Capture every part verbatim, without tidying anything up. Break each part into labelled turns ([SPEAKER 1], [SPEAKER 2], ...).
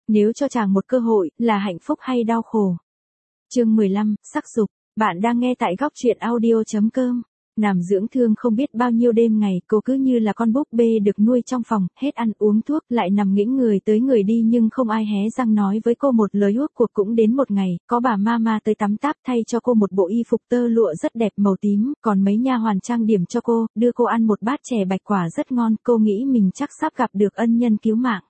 [SPEAKER 1] Nếu cho chàng một cơ hội, là hạnh phúc hay đau khổ? Chương mười lăm, sắc dục. Bạn đang nghe tại góc truyện audio chấm com. Nằm dưỡng thương không biết bao nhiêu đêm ngày, cô cứ như là con búp bê được nuôi trong phòng, hết ăn uống thuốc, lại nằm nghĩnh người tới người đi nhưng không ai hé răng nói với cô một lời. Huốc cuộc cũng đến một ngày, có bà mama tới tắm táp thay cho cô một bộ y phục tơ lụa rất đẹp màu tím, còn mấy nha hoàn trang điểm cho cô, đưa cô ăn một bát chè bạch quả rất ngon. Cô nghĩ mình chắc sắp gặp được ân nhân cứu mạng.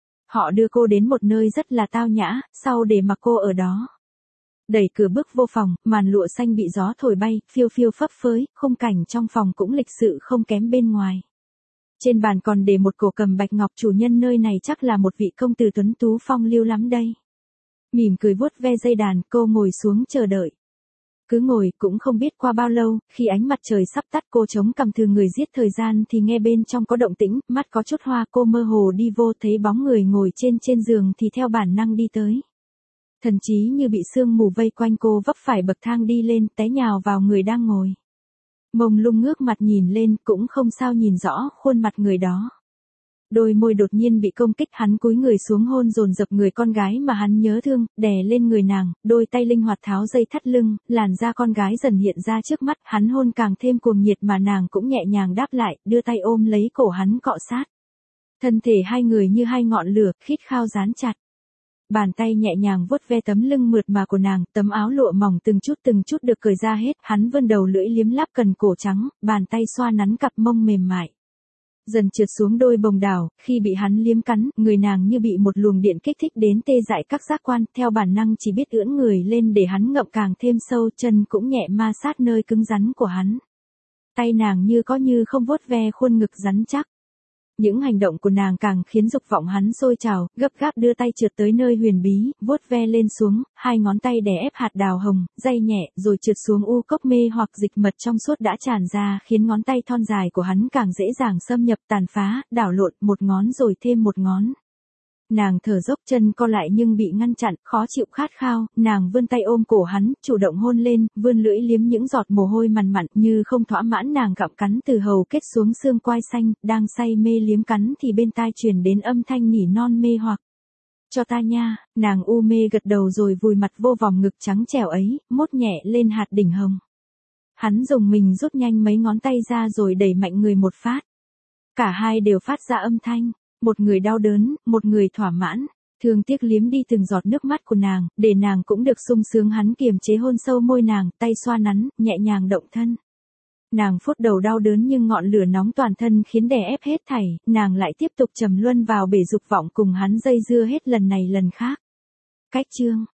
[SPEAKER 1] Họ đưa cô đến một nơi rất là tao nhã, sau để mặc cô ở đó. Đẩy cửa bước vô phòng, màn lụa xanh bị gió thổi bay, phiêu phiêu phấp phới, khung cảnh trong phòng cũng lịch sự không kém bên ngoài. Trên bàn còn để một cổ cầm bạch ngọc, chủ nhân nơi này chắc là một vị công tử tuấn tú phong lưu lắm đây. Mỉm cười vuốt ve dây đàn, cô ngồi xuống chờ đợi. Cứ ngồi, cũng không biết qua bao lâu, khi ánh mặt trời sắp tắt cô chống cằm thường người giết thời gian thì nghe bên trong có động tĩnh, mắt có chút hoa, cô mơ hồ đi vô thấy bóng người ngồi trên trên giường thì theo bản năng đi tới. Thần trí như bị sương mù vây quanh, cô vấp phải bậc thang đi lên, té nhào vào người đang ngồi. Mông lung ngước mặt nhìn lên, cũng không sao nhìn rõ khuôn mặt người đó. Đôi môi đột nhiên bị công kích, hắn cúi người xuống hôn dồn dập người con gái mà hắn nhớ thương, đè lên người nàng, đôi tay linh hoạt tháo dây thắt lưng, làn da con gái dần hiện ra trước mắt, hắn hôn càng thêm cuồng nhiệt mà nàng cũng nhẹ nhàng đáp lại, đưa tay ôm lấy cổ hắn cọ sát. Thân thể hai người như hai ngọn lửa, khít khao dán chặt. Bàn tay nhẹ nhàng vuốt ve tấm lưng mượt mà của nàng, tấm áo lụa mỏng từng chút từng chút được cởi ra hết, hắn vươn đầu lưỡi liếm láp cần cổ trắng, bàn tay xoa nắn cặp mông mềm mại. Dần trượt xuống đôi bồng đảo, khi bị hắn liếm cắn, người nàng như bị một luồng điện kích thích đến tê dại các giác quan, theo bản năng chỉ biết ưỡn người lên để hắn ngậm càng thêm sâu, chân cũng nhẹ ma sát nơi cứng rắn của hắn. Tay nàng như có như không vuốt ve khuôn ngực rắn chắc. Những hành động của nàng càng khiến dục vọng hắn sôi trào, gấp gáp đưa tay trượt tới nơi huyền bí, vuốt ve lên xuống, hai ngón tay đè ép hạt đào hồng, day nhẹ, rồi trượt xuống u cốc mê hoặc dịch mật trong suốt đã tràn ra, khiến ngón tay thon dài của hắn càng dễ dàng xâm nhập, tàn phá, đảo lộn, một ngón rồi thêm một ngón. Nàng thở dốc, chân co lại nhưng bị ngăn chặn, khó chịu khát khao, nàng vươn tay ôm cổ hắn, chủ động hôn lên, vươn lưỡi liếm những giọt mồ hôi mằn mặn, như không thỏa mãn nàng gặm cắn từ hầu kết xuống xương quai xanh, đang say mê liếm cắn thì bên tai truyền đến âm thanh nỉ non mê hoặc. Cho ta nha, nàng u mê gật đầu rồi vùi mặt vô vòng ngực trắng trẻo ấy, mốt nhẹ lên hạt đỉnh hồng. Hắn dùng mình rút nhanh mấy ngón tay ra rồi đẩy mạnh người một phát. Cả hai đều phát ra âm thanh. Một người đau đớn, một người thỏa mãn, thương tiếc liếm đi từng giọt nước mắt của nàng, để nàng cũng được sung sướng. Hắn kiềm chế hôn sâu môi nàng, tay xoa nắn, nhẹ nhàng động thân. Nàng phút đầu đau đớn nhưng ngọn lửa nóng toàn thân khiến đè ép hết thảy, nàng lại tiếp tục trầm luân vào bể dục vọng cùng hắn dây dưa hết lần này lần khác. Cách chương